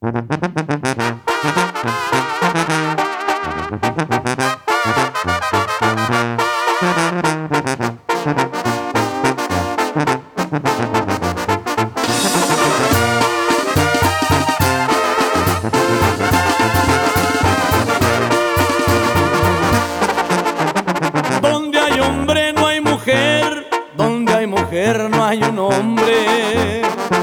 Donde hay hombre no hay mujer, donde hay mujer no hay un hombre.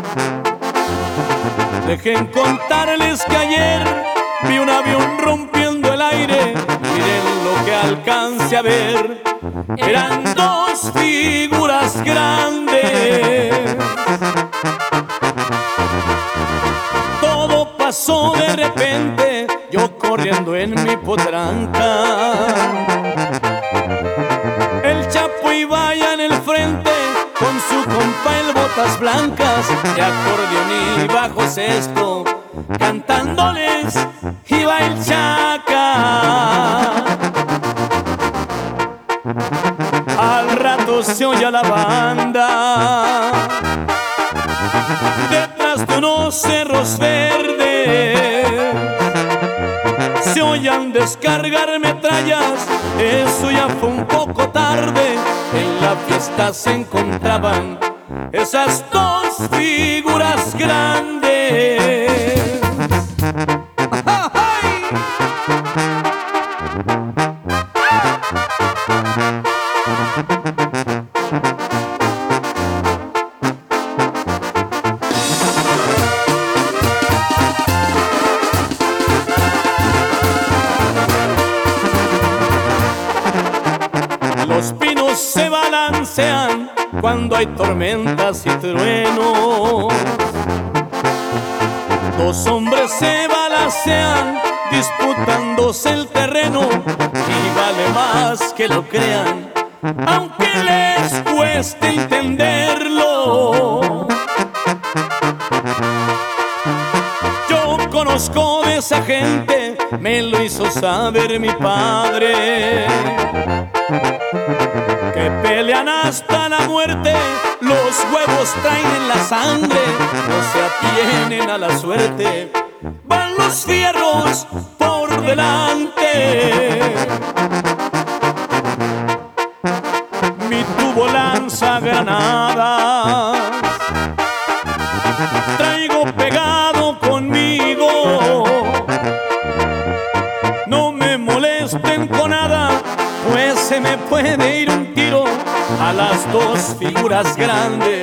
Dejen contarles que ayer vi un avión rompiendo el aire. Miren lo que alcance a ver, eran dos figuras grandes. Todo pasó de repente, yo corriendo en mi potranca. El Chapo iba allá en el frente con su compa el Botas Blancas, y acordeón y bajo sexto, cantándoles iba el Chaca. Al rato se oye la banda detrás de unos cerros verdes. Se oían descargar metrallas, eso ya fue un poco tarde. En la fiesta se encontraban esas dos figuras grandes. Los pinos se balancean cuando hay tormentas y truenos. Dos hombres se balancean disputándose el terreno, y vale más que lo crean, aunque les cueste entenderlo. Yo conozco de esa gente, me lo hizo saber mi padre, que pelean hasta la muerte, los huevos traen en la sangre, no se atienen a la suerte, van los fierros por delante. Mi tubo lanza granadas, traigo pegado conmigo. No me molesten con nada, pues se me puede ir un tiro a las dos figuras grandes.